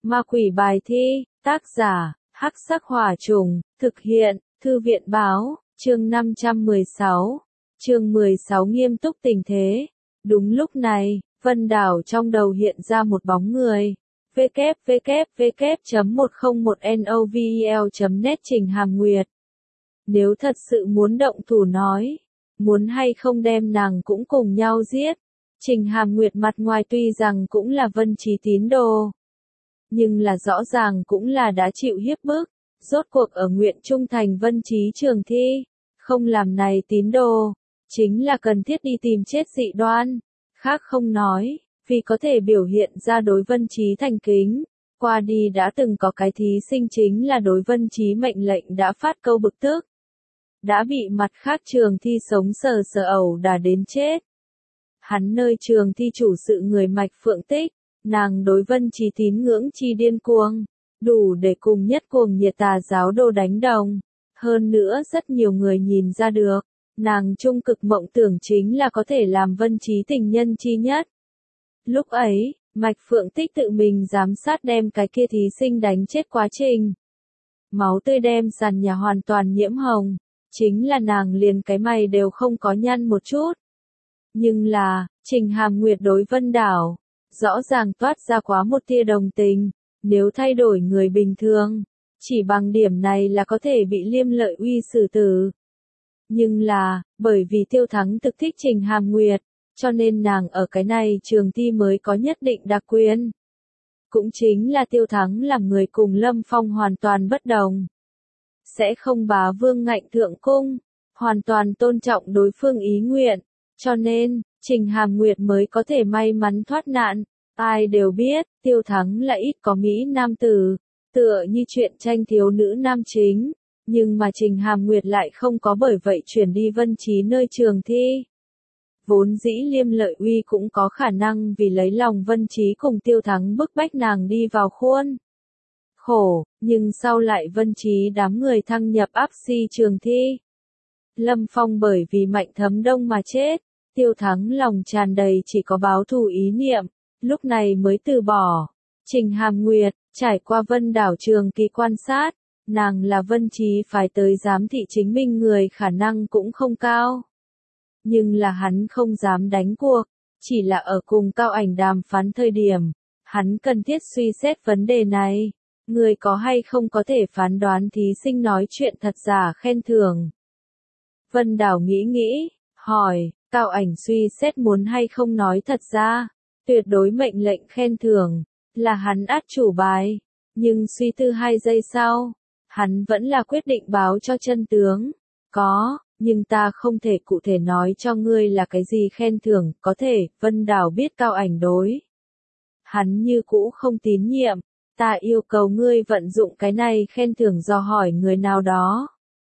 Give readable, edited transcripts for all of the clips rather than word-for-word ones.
Ma quỷ bài thi, tác giả, Hắc Sắc Hỏa Trùng, thực hiện, Thư viện Báo, chương 516. Chương 16 nghiêm túc tình thế. Đúng lúc này, Vân Đảo trong đầu hiện ra một bóng người. www.101novel.net Trình Hàm Nguyệt. Nếu thật sự muốn động thủ nói, muốn hay không đem nàng cũng cùng nhau giết. Trình Hàm Nguyệt mặt ngoài tuy rằng cũng là Vân Chí tín đồ, nhưng là rõ ràng cũng là đã chịu hiếp bức, rốt cuộc ở nguyện trung thành Vân Chí Trường Thi, không làm này tín đồ, chính là cần thiết đi tìm chết dị đoan, khác không nói, vì có thể biểu hiện ra đối Vân Chí thành kính, qua đi đã từng có cái thí sinh chính là đối Vân Chí mệnh lệnh đã phát câu bực tức, đã bị mặt khác Trường Thi sống sờ sờ ẩu đả đến chết. Hắn nơi Trường Thi chủ sự người Mạch Phượng Tích, nàng đối Vân Chí tín ngưỡng chi điên cuồng, đủ để cùng nhất cuồng nhiệt tà giáo đồ đánh đồng. Hơn nữa rất nhiều người nhìn ra được, nàng trung cực mộng tưởng chính là có thể làm Vân Chí tình nhân chi nhất. Lúc ấy, Mạch Phượng Tích tự mình giám sát đem cái kia thí sinh đánh chết quá trình. Máu tươi đem sàn nhà hoàn toàn nhiễm hồng, chính là nàng liền cái mày đều không có nhăn một chút. Nhưng là, Trình Hàm Nguyệt đối Vân Đảo, rõ ràng toát ra quá một tia đồng tình, nếu thay đổi người bình thường, chỉ bằng điểm này là có thể bị Liêm Lợi Uy xử tử. Nhưng là, bởi vì Tiêu Thắng thực thích Trình Hàm Nguyệt, cho nên nàng ở cái này Trường Thi mới có nhất định đặc quyền. Cũng chính là Tiêu Thắng làm người cùng Lâm Phong hoàn toàn bất đồng. Sẽ không bá vương ngạnh thượng cung, hoàn toàn tôn trọng đối phương ý nguyện, cho nên, Trình Hàm Nguyệt mới có thể may mắn thoát nạn. Ai đều biết, Tiêu Thắng là ít có Mỹ nam tử, tựa như chuyện tranh thiếu nữ nam chính, nhưng mà Trình Hàm Nguyệt lại không có bởi vậy chuyển đi Vân Chí nơi Trường Thi. Vốn dĩ Liêm Lợi Uy cũng có khả năng vì lấy lòng Vân Chí cùng Tiêu Thắng bức bách nàng đi vào khuôn khổ, nhưng sau lại Vân Chí đám người thăng nhập áp si Trường Thi. Lâm Phong bởi vì Mạnh Thấm Đông mà chết, Tiêu Thắng lòng tràn đầy chỉ có báo thù ý niệm, lúc này mới từ bỏ. Trình Hàm Nguyệt, trải qua Vân Đảo Trường kỳ quan sát, nàng là Vân Chí phải tới giám thị chính mình người khả năng cũng không cao. Nhưng là hắn không dám đánh cuộc, chỉ là ở cùng Cao Ảnh đàm phán thời điểm, hắn cần thiết suy xét vấn đề này. Người có hay không có thể phán đoán thí sinh nói chuyện thật giả khen thưởng. Vân Đảo nghĩ, hỏi, Cao Ảnh suy xét muốn hay không nói thật ra, tuyệt đối mệnh lệnh khen thưởng, là hắn át chủ bài, nhưng suy tư 2 giây sau, hắn vẫn là quyết định báo cho chân tướng. Có, nhưng ta không thể cụ thể nói cho ngươi là cái gì khen thưởng, có thể, Vân Đảo biết Cao Ảnh đối. Hắn như cũ không tín nhiệm, ta yêu cầu ngươi vận dụng cái này khen thưởng do hỏi người nào đó.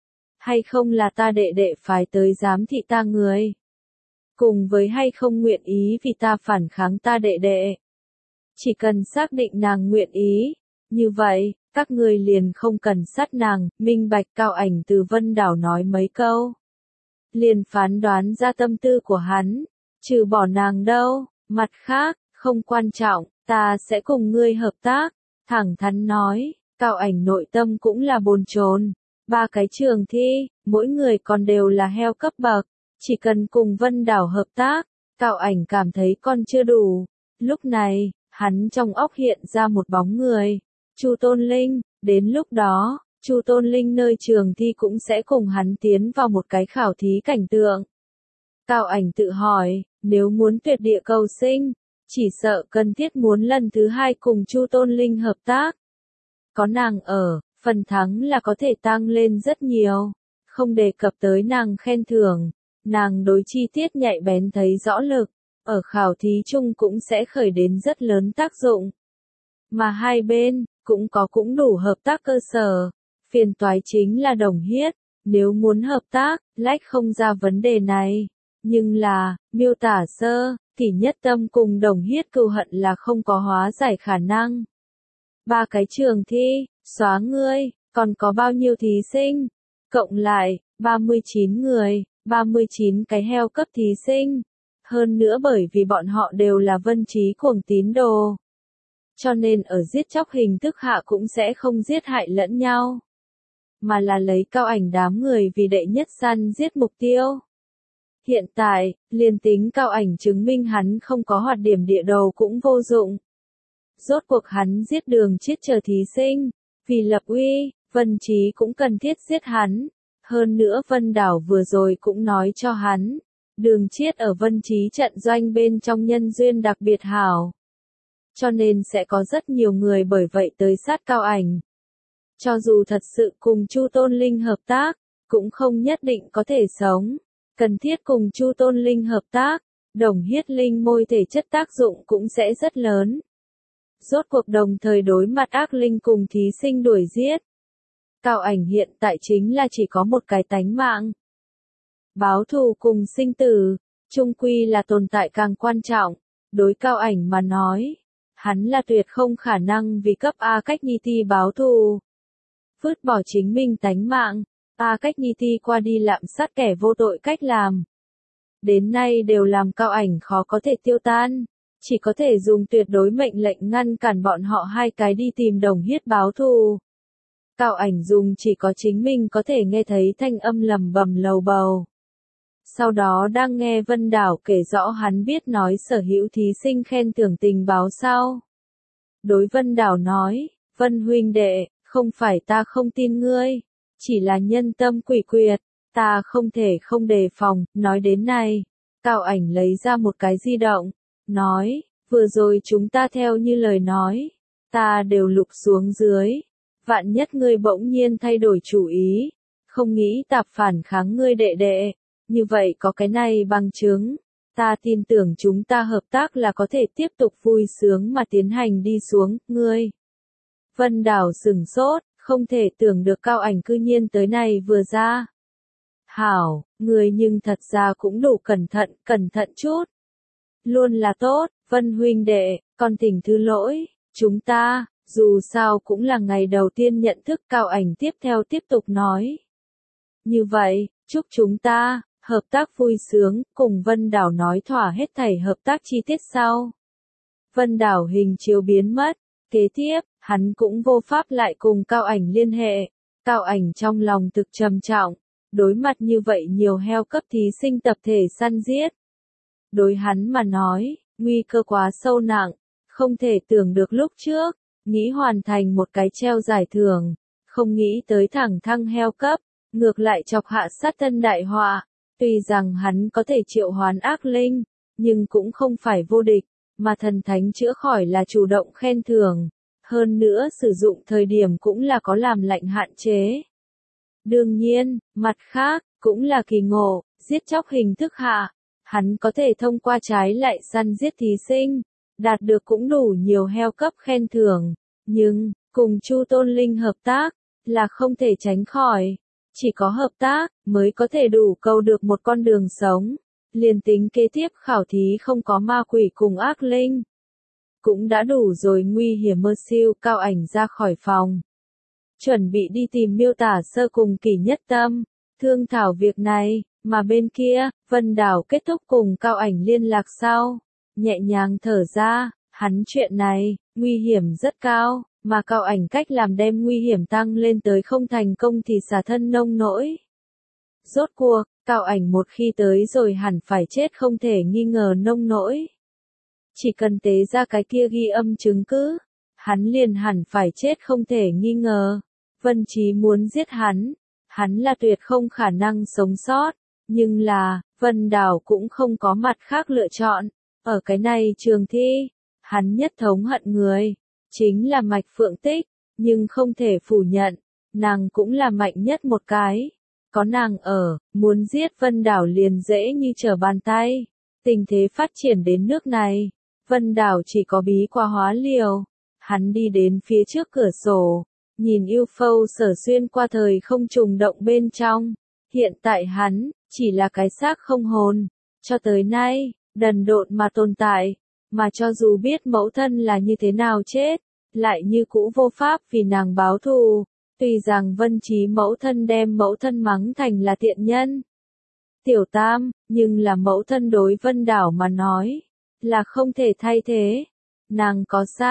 Hay không là ta đệ đệ phải tới giám thị ta người. Cùng với hay không nguyện ý vì ta phản kháng ta đệ đệ. Chỉ cần xác định nàng nguyện ý, như vậy, các ngươi liền không cần sát nàng, minh bạch. Cao Ảnh từ Vân Đảo nói mấy câu. Liền phán đoán ra tâm tư của hắn, trừ bỏ nàng đâu, mặt khác, không quan trọng, ta sẽ cùng ngươi hợp tác, thẳng thắn nói. Cao Ảnh nội tâm cũng là bồn chồn. 3 cái Trường Thi, mỗi người còn đều là heo cấp bậc, chỉ cần cùng Vân Đảo hợp tác, Cao Ảnh cảm thấy còn chưa đủ. Lúc này, hắn trong óc hiện ra một bóng người, Chu Tôn Linh, đến lúc đó, Chu Tôn Linh nơi Trường Thi cũng sẽ cùng hắn tiến vào một cái khảo thí cảnh tượng. Cao Ảnh tự hỏi, nếu muốn tuyệt địa cầu sinh, chỉ sợ cần thiết muốn lần thứ 2 cùng Chu Tôn Linh hợp tác. Có nàng ở, phần thắng là có thể tăng lên rất nhiều, không đề cập tới nàng khen thưởng, nàng đối chi tiết nhạy bén thấy rõ lực, ở khảo thí chung cũng sẽ khởi đến rất lớn tác dụng. Mà hai bên, cũng đủ hợp tác cơ sở, phiền toái chính là Đồng Hiết, nếu muốn hợp tác, lách không ra vấn đề này, nhưng là, miêu tả sơ, thì Nhất Tâm cùng Đồng Hiết cừu hận là không có hóa giải khả năng. 3 cái Trường Thi, xóa ngươi, còn có bao nhiêu thí sinh? Cộng lại, 39 người, 39 cái heo cấp thí sinh. Hơn nữa bởi vì bọn họ đều là Vân Chí cuồng tín đồ. cho nên ở giết chóc hình thức hạ cũng sẽ không giết hại lẫn nhau, mà là lấy Cao Ảnh đám người vì đệ nhất săn giết mục tiêu. Hiện tại, liền tính Cao Ảnh chứng minh hắn không có hoạt điểm địa đồ cũng vô dụng. Rốt cuộc hắn giết Đường Chiết chờ thí sinh, vì lập uy, Vân Trí cũng cần thiết giết hắn. Hơn nữa Vân Đảo vừa rồi cũng nói cho hắn, Đường Chiết ở Vân Trí trận doanh bên trong nhân duyên đặc biệt hảo. Cho nên sẽ có rất nhiều người bởi vậy tới sát Cao Ảnh. Cho dù thật sự cùng Chu Tôn Linh hợp tác, cũng không nhất định có thể sống. Cần thiết cùng Chu Tôn Linh hợp tác, đồng huyết linh môi thể chất tác dụng cũng sẽ rất lớn. Rốt cuộc đồng thời đối mặt ác linh cùng thí sinh đuổi giết. Cao Ảnh hiện tại chính là chỉ có một cái tánh mạng. Báo thù cùng sinh tử, chung quy là tồn tại càng quan trọng. Đối Cao Ảnh mà nói, hắn là tuyệt không khả năng vì cấp A Cách Nhi Ti báo thù. Vứt bỏ chính mình tánh mạng, A Cách Nhi Ti qua đi lạm sát kẻ vô tội cách làm. Đến nay đều làm Cao Ảnh khó có thể tiêu tan, chỉ có thể dùng tuyệt đối mệnh lệnh ngăn cản bọn họ hai cái đi tìm Đồng Hiết báo thù. Cao Ảnh dùng chỉ có chính mình có thể nghe thấy thanh âm lầm bầm lầu bầu. Sau đó đang nghe Vân Đảo kể rõ hắn biết nói sở hữu thí sinh khen thưởng tình báo sau. Đối Vân Đảo nói, Vân huynh đệ, không phải ta không tin ngươi, chỉ là nhân tâm quỷ quyệt, ta không thể không đề phòng. Nói đến này, Cao Ảnh lấy ra một cái di động, nói, vừa rồi chúng ta theo như lời nói, ta đều lục xuống dưới, vạn nhất ngươi bỗng nhiên thay đổi chủ ý, không nghĩ tạp phản kháng ngươi đệ đệ, như vậy có cái này bằng chứng, ta tin tưởng chúng ta hợp tác là có thể tiếp tục vui sướng mà tiến hành đi xuống, ngươi. Vân Đảo sửng sốt, không thể tưởng được Cao Ảnh cư nhiên tới này vừa ra. Hảo, người nhưng thật ra cũng đủ cẩn thận chút. Luôn là tốt, Vân huynh đệ, con thỉnh thứ lỗi, chúng ta, dù sao cũng là ngày đầu tiên nhận thức. Cao Ảnh tiếp tục nói. Như vậy, chúc chúng ta, hợp tác vui sướng, cùng Vân Đảo nói thỏa hết thảy hợp tác chi tiết sau. Vân Đảo hình chiếu biến mất, kế tiếp, hắn cũng vô pháp lại cùng Cao Ảnh liên hệ. Cao Ảnh trong lòng thực trầm trọng, đối mặt như vậy nhiều heo cấp thí sinh tập thể săn giết. Đối hắn mà nói, nguy cơ quá sâu nặng, không thể tưởng được lúc trước, nghĩ hoàn thành một cái treo giải thưởng, không nghĩ tới thẳng thăng heo cấp, ngược lại chọc hạ sát thân đại họa. Tuy rằng hắn có thể triệu hoán ác linh, nhưng cũng không phải vô địch, mà thần thánh chữa khỏi là chủ động khen thưởng, hơn nữa sử dụng thời điểm cũng là có làm lạnh hạn chế. Đương nhiên, mặt khác, cũng là kỳ ngộ, giết chóc hình thức hạ, hắn có thể thông qua trái lại săn giết thí sinh, đạt được cũng đủ nhiều heo cấp khen thưởng, nhưng, cùng Chu Tôn Linh hợp tác, là không thể tránh khỏi. Chỉ có hợp tác, mới có thể đủ câu được một con đường sống. Liền tính kế tiếp khảo thí không có ma quỷ cùng ác linh, cũng đã đủ rồi. Nguy hiểm mơ siêu. Cao Ảnh ra khỏi phòng, chuẩn bị đi tìm Miêu Tả Sơ cùng Kỷ Nhất Tâm, thương thảo việc này, mà bên kia, Vân Đảo kết thúc cùng Cao Ảnh liên lạc sau, nhẹ nhàng thở ra, hắn chuyện này, nguy hiểm rất cao, mà Cao Ảnh cách làm đem nguy hiểm tăng lên tới không thành công thì xả thân nông nỗi. Rốt cuộc, Cao Ảnh một khi tới rồi hẳn phải chết không thể nghi ngờ nông nỗi. Chỉ cần tế ra cái kia ghi âm chứng cứ, hắn liền hẳn phải chết không thể nghi ngờ. Vân Trí muốn giết hắn là tuyệt không khả năng sống sót, nhưng là, Vân Đảo cũng không có mặt khác lựa chọn. Ở cái này trường thi, hắn nhất thống hận người, chính là Mạch Phượng Tích, nhưng không thể phủ nhận, nàng cũng là mạnh nhất một cái. Có nàng ở, muốn giết Vân Đảo liền dễ như trở bàn tay. Tình thế phát triển đến nước này, Vân Đảo chỉ có bí qua hóa liều. Hắn đi đến phía trước cửa sổ, nhìn UFO sở xuyên qua thời không trùng động bên trong. Hiện tại hắn, chỉ là cái xác không hồn, cho tới nay, đần độn mà tồn tại, mà cho dù biết mẫu thân là như thế nào chết, lại như cũ vô pháp vì nàng báo thù. Tuy rằng Vân Trí mẫu thân đem mẫu thân mắng thành là tiện nhân, tiểu tam, nhưng là mẫu thân đối Vân Đảo mà nói, là không thể thay thế. Nàng có sai,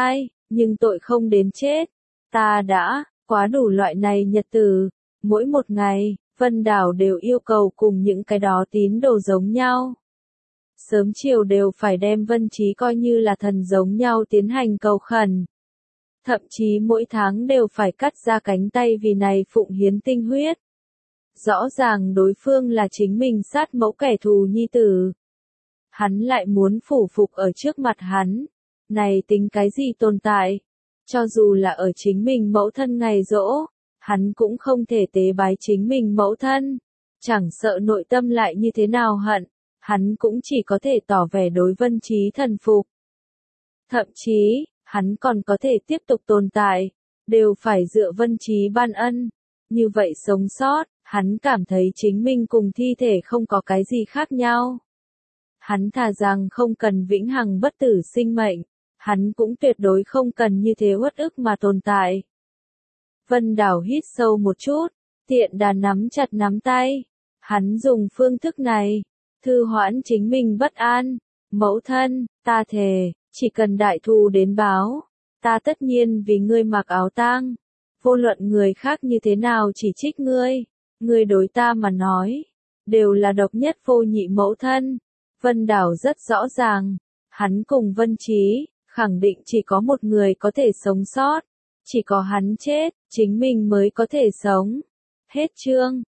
nhưng tội không đến chết. Ta đã quá đủ loại này nhật tử. Mỗi một ngày, Vân Đảo đều yêu cầu cùng những cái đó tín đồ giống nhau. Sớm chiều đều phải đem Vân Trí coi như là thần giống nhau tiến hành cầu khẩn. Thậm chí mỗi tháng đều phải cắt ra cánh tay vì này phụng hiến tinh huyết. Rõ ràng đối phương là chính mình sát mẫu kẻ thù nhi tử. Hắn lại muốn phủ phục ở trước mặt hắn. Này tính cái gì tồn tại? Cho dù là ở chính mình mẫu thân ngày giỗ, hắn cũng không thể tế bái chính mình mẫu thân. Chẳng sợ nội tâm lại như thế nào hận, hắn cũng chỉ có thể tỏ vẻ đối Vân Trí thần phục. Thậm chí, hắn còn có thể tiếp tục tồn tại, đều phải dựa Vân Trí ban ân. Như vậy sống sót, hắn cảm thấy chính mình cùng thi thể không có cái gì khác nhau. Hắn thà rằng không cần vĩnh hằng bất tử sinh mệnh, hắn cũng tuyệt đối không cần như thế uất ức mà tồn tại. Vân Đảo hít sâu một chút, tiện đà nắm chặt nắm tay. Hắn dùng phương thức này, thư hoãn chính mình bất an. Mẫu thân, ta thề, chỉ cần đại thù đến báo, ta tất nhiên vì ngươi mặc áo tang. Vô luận người khác như thế nào chỉ trích ngươi đối ta mà nói, đều là độc nhất vô nhị mẫu thân. Vân Đảo rất rõ ràng, hắn cùng Vân Trí, khẳng định chỉ có một người có thể sống sót. Chỉ có hắn chết, chính mình mới có thể sống. Hết chương.